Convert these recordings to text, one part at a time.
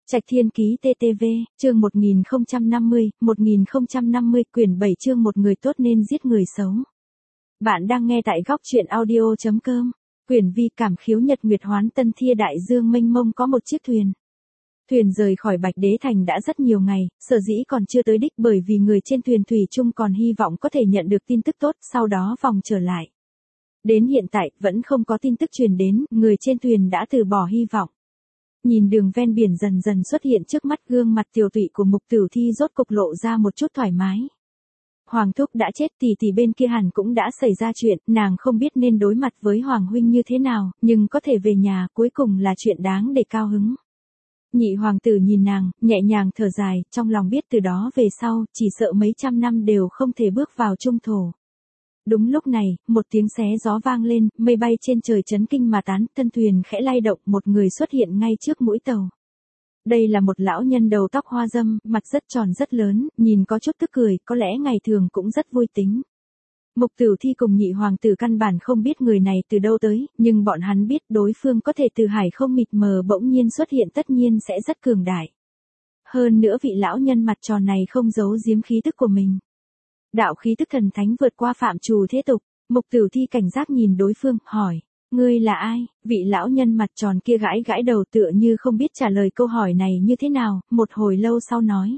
Trạch Thiên Ký TTV, chương 1050, quyển 7 chương một người tốt nên giết người xấu. Bạn đang nghe tại góc truyện audio.com. Quyển vi cảm khiếu nhật nguyệt hoán tân thia đại dương mênh mông có một chiếc thuyền. Thuyền rời khỏi Bạch Đế Thành đã rất nhiều ngày, sở dĩ còn chưa tới đích bởi vì người trên thuyền thủy chung còn hy vọng có thể nhận được tin tức tốt, sau đó vòng trở lại. Đến hiện tại, vẫn không có tin tức truyền đến, người trên thuyền đã từ bỏ hy vọng. Nhìn đường ven biển dần dần xuất hiện trước mắt, gương mặt tiều tụy của Mục Tửu Thi rốt cục lộ ra một chút thoải mái. Hoàng thúc đã chết, tỷ bên kia hẳn cũng đã xảy ra chuyện, nàng không biết nên đối mặt với Hoàng huynh như thế nào, nhưng có thể về nhà cuối cùng là chuyện đáng để cao hứng. Nhị hoàng tử nhìn nàng, nhẹ nhàng thở dài, trong lòng biết từ đó về sau, chỉ sợ mấy trăm năm đều không thể bước vào trung thổ. Đúng lúc này, một tiếng xé gió vang lên, mây bay trên trời chấn kinh mà tán, thân thuyền khẽ lay động, một người xuất hiện ngay trước mũi tàu. Đây là một lão nhân đầu tóc hoa râm, mặt rất tròn rất lớn, nhìn có chút tức cười, có lẽ ngày thường cũng rất vui tính. Mục Tửu Thi cùng nhị hoàng tử căn bản không biết người này từ đâu tới, nhưng bọn hắn biết đối phương có thể từ hải không mịt mờ bỗng nhiên xuất hiện tất nhiên sẽ rất cường đại. Hơn nữa vị lão nhân mặt tròn này không giấu giếm khí tức của mình. Đạo khí tức thần thánh vượt qua phạm trù thế tục, Mục Tửu Thi cảnh giác nhìn đối phương, hỏi, ngươi là ai? Vị lão nhân mặt tròn kia gãi gãi đầu tựa như không biết trả lời câu hỏi này như thế nào, một hồi lâu sau nói.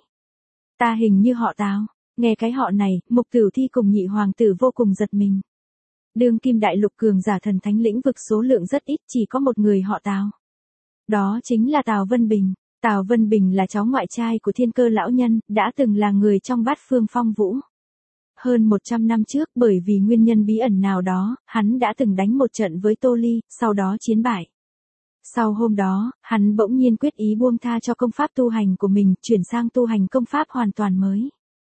Ta hình như họ Tào. Nghe cái họ này, Mục Tửu Thi cùng nhị hoàng tử vô cùng giật mình. Đương kim đại lục cường giả thần thánh lĩnh vực số lượng rất ít, chỉ có một người họ Tào. Đó chính là Tào Vân Bình. Tào Vân Bình là cháu ngoại trai của Thiên Cơ lão nhân, đã từng là người trong Bát Phương Phong Vũ. Hơn 100 năm trước bởi vì nguyên nhân bí ẩn nào đó, hắn đã từng đánh một trận với Tô Ly, sau đó chiến bại. Sau hôm đó, hắn bỗng nhiên quyết ý buông tha cho công pháp tu hành của mình, chuyển sang tu hành công pháp hoàn toàn mới.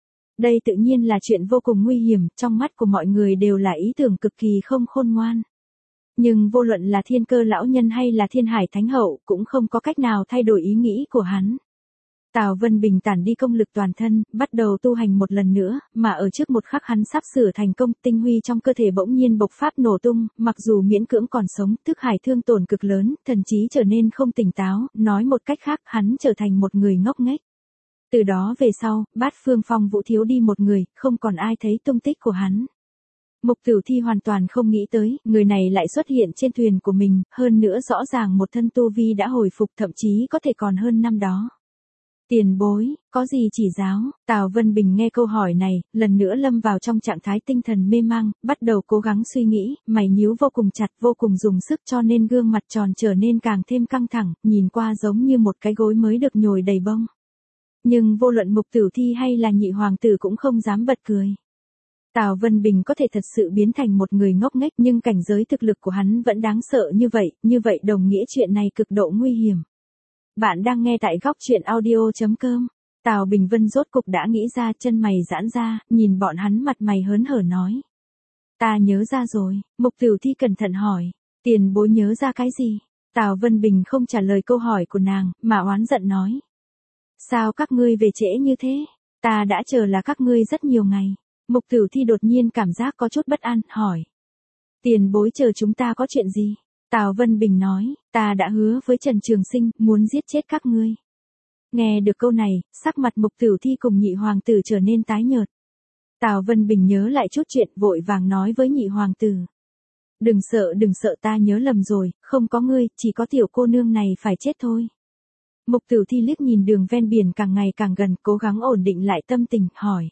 Đây tự nhiên là chuyện vô cùng nguy hiểm, trong mắt của mọi người đều là ý tưởng cực kỳ không khôn ngoan. Nhưng vô luận là Thiên Cơ lão nhân hay là Thiên Hải Thánh hậu cũng không có cách nào thay đổi ý nghĩ của hắn. Tào Vân Bình tản đi công lực toàn thân, bắt đầu tu hành một lần nữa, mà ở trước một khắc hắn sắp sửa thành công, tinh huy trong cơ thể bỗng nhiên bộc phát nổ tung, mặc dù miễn cưỡng còn sống, thức hải thương tổn cực lớn, thần trí trở nên không tỉnh táo, nói một cách khác, hắn trở thành một người ngốc nghếch. Từ đó về sau, Bát Phương Phong Vũ thiếu đi một người, không còn ai thấy tung tích của hắn. Mục Tửu Thi hoàn toàn không nghĩ tới, người này lại xuất hiện trên thuyền của mình, hơn nữa rõ ràng một thân tu vi đã hồi phục, thậm chí có thể còn hơn năm đó. Tiền bối, có gì chỉ giáo? Tào Vân Bình nghe câu hỏi này, lần nữa lâm vào trong trạng thái tinh thần mê mang, bắt đầu cố gắng suy nghĩ, mày nhíu vô cùng chặt, vô cùng dùng sức cho nên gương mặt tròn trở nên càng thêm căng thẳng, nhìn qua giống như một cái gối mới được nhồi đầy bông. Nhưng vô luận Mục Tửu Thi hay là nhị hoàng tử cũng không dám bật cười. Tào Vân Bình có thể thật sự biến thành một người ngốc nghếch, nhưng cảnh giới thực lực của hắn vẫn đáng sợ như vậy đồng nghĩa chuyện này cực độ nguy hiểm. Bạn đang nghe tại góc truyện audio.com. Tào Bình Vân rốt cục đã nghĩ ra, chân mày giãn ra, nhìn bọn hắn mặt mày hớn hở nói. Ta nhớ ra rồi. Mục Tửu Thi cẩn thận hỏi. Tiền bối nhớ ra cái gì? Tào Vân Bình không trả lời câu hỏi của nàng, mà oán giận nói. Sao các ngươi về trễ như thế? Ta đã chờ là các ngươi rất nhiều ngày. Mục Tửu Thi đột nhiên cảm giác có chút bất an, hỏi. Tiền bối chờ chúng ta có chuyện gì? Tào Vân Bình nói, ta đã hứa với Trần Trường Sinh, muốn giết chết các ngươi. Nghe được câu này, sắc mặt Mục Tửu Thi cùng nhị hoàng tử trở nên tái nhợt. Tào Vân Bình nhớ lại chút chuyện, vội vàng nói với nhị hoàng tử. Đừng sợ, ta nhớ lầm rồi, không có ngươi, chỉ có tiểu cô nương này phải chết thôi. Mục Tửu Thi liếc nhìn đường ven biển càng ngày càng gần, cố gắng ổn định lại tâm tình, hỏi.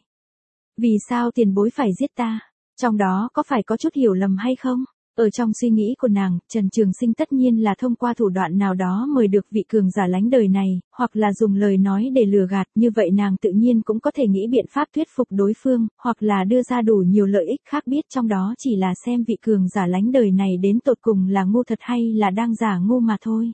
Vì sao tiền bối phải giết ta? Trong đó có phải có chút hiểu lầm hay không? Ở trong suy nghĩ của nàng, Trần Trường Sinh tất nhiên là thông qua thủ đoạn nào đó mời được vị cường giả lánh đời này, hoặc là dùng lời nói để lừa gạt, như vậy nàng tự nhiên cũng có thể nghĩ biện pháp thuyết phục đối phương, hoặc là đưa ra đủ nhiều lợi ích khác, biết trong đó chỉ là xem vị cường giả lánh đời này đến tột cùng là ngu thật hay là đang giả ngu mà thôi.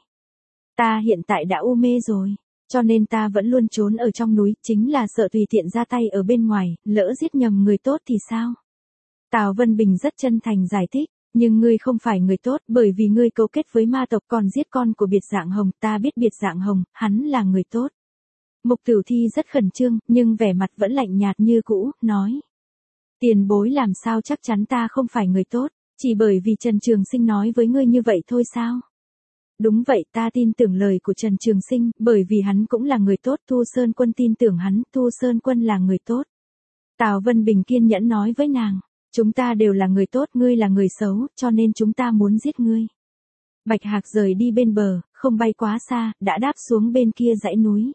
Ta hiện tại đã u mê rồi, cho nên ta vẫn luôn trốn ở trong núi, chính là sợ tùy tiện ra tay ở bên ngoài, lỡ giết nhầm người tốt thì sao? Tào Vân Bình rất chân thành giải thích. Nhưng ngươi không phải người tốt, bởi vì ngươi cấu kết với ma tộc còn giết con của Biệt Dạng Hồng, ta biết Biệt Dạng Hồng, hắn là người tốt. Mục Tửu Thi rất khẩn trương, nhưng vẻ mặt vẫn lạnh nhạt như cũ, nói. Tiền bối làm sao chắc chắn ta không phải người tốt, chỉ bởi vì Trần Trường Sinh nói với ngươi như vậy thôi sao? Đúng vậy, ta tin tưởng lời của Trần Trường Sinh, bởi vì hắn cũng là người tốt, Thu Sơn Quân tin tưởng hắn, Thu Sơn Quân là người tốt. Tào Vân Bình kiên nhẫn nói với nàng, chúng ta đều là người tốt, ngươi là người xấu, cho nên chúng ta muốn giết ngươi. Bạch Hạc rời đi bên bờ, không bay quá xa, đã đáp xuống bên kia dãy núi.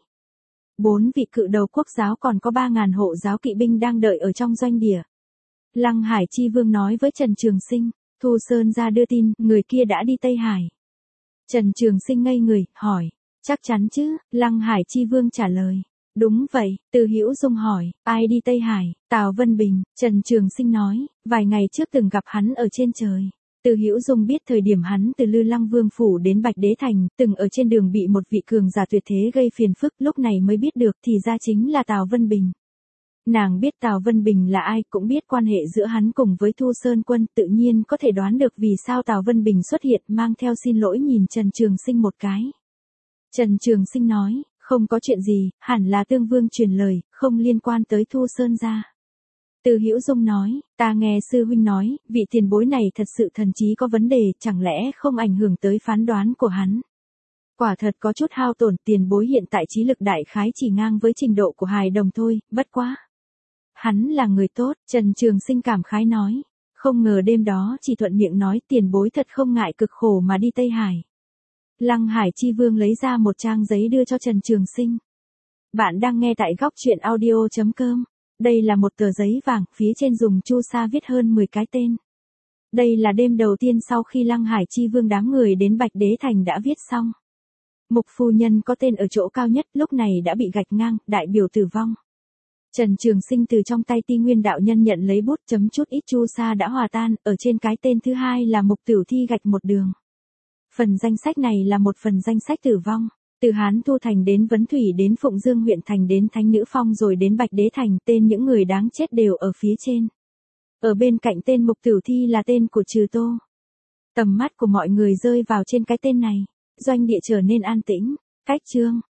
4 vị cự đầu quốc giáo còn có 3.000 hộ giáo kỵ binh đang đợi ở trong doanh địa. Lăng Hải Chi Vương nói với Trần Trường Sinh, Thu Sơn ra đưa tin, người kia đã đi Tây Hải. Trần Trường Sinh ngây người, hỏi, chắc chắn chứ? Lăng Hải Chi Vương trả lời, đúng vậy. Từ Hữu Dung hỏi, ai đi Tây Hải? Tào Vân Bình. Trần Trường Sinh nói, vài ngày trước từng gặp hắn ở trên trời. Từ Hữu Dung biết thời điểm hắn từ Lư Lăng Vương phủ đến Bạch Đế Thành, từng ở trên đường bị một vị cường giả tuyệt thế gây phiền phức, lúc này mới biết được thì ra chính là Tào Vân Bình. Nàng biết Tào Vân Bình là ai, cũng biết quan hệ giữa hắn cùng với Thu Sơn Quân, tự nhiên có thể đoán được vì sao Tào Vân Bình xuất hiện, mang theo xin lỗi nhìn Trần Trường Sinh một cái. Trần Trường Sinh nói, không có chuyện gì, hẳn là Tương Vương truyền lời, không liên quan tới Thu Sơn gia. Từ Hữu Dung nói, ta nghe sư huynh nói, vị tiền bối này thật sự thần trí có vấn đề, chẳng lẽ không ảnh hưởng tới phán đoán của hắn. Quả thật có chút hao tổn, tiền bối hiện tại trí lực đại khái chỉ ngang với trình độ của hài đồng thôi, bất quá. Hắn là người tốt, Trần Trường Sinh cảm khái nói. Không ngờ đêm đó chỉ thuận miệng nói tiền bối thật không ngại cực khổ mà đi Tây Hải. Lăng Hải Chi Vương lấy ra một trang giấy đưa cho Trần Trường Sinh. Bạn đang nghe tại góc truyện audio.com. Đây là một tờ giấy vàng, phía trên dùng chu sa viết hơn 10 cái tên. Đây là đêm đầu tiên sau khi Lăng Hải Chi Vương đám người đến Bạch Đế Thành đã viết xong. Mục phu nhân có tên ở chỗ cao nhất, lúc này đã bị gạch ngang, đại biểu tử vong. Trần Trường Sinh từ trong tay Ti Nguyên đạo nhân nhận lấy bút chấm chút ít chu sa đã hòa tan, ở trên cái tên thứ hai là Mục Tử Thi gạch một đường. Phần danh sách này là một phần danh sách tử vong. Từ Hán Thu Thành đến Vấn Thủy đến Phụng Dương huyện thành đến Thánh Nữ Phong rồi đến Bạch Đế Thành, tên những người đáng chết đều ở phía trên. Ở bên cạnh tên Mục Tử Thi là tên của Trừ Tô. Tầm mắt của mọi người rơi vào trên cái tên này. Doanh địa trở nên an tĩnh. Cách chương.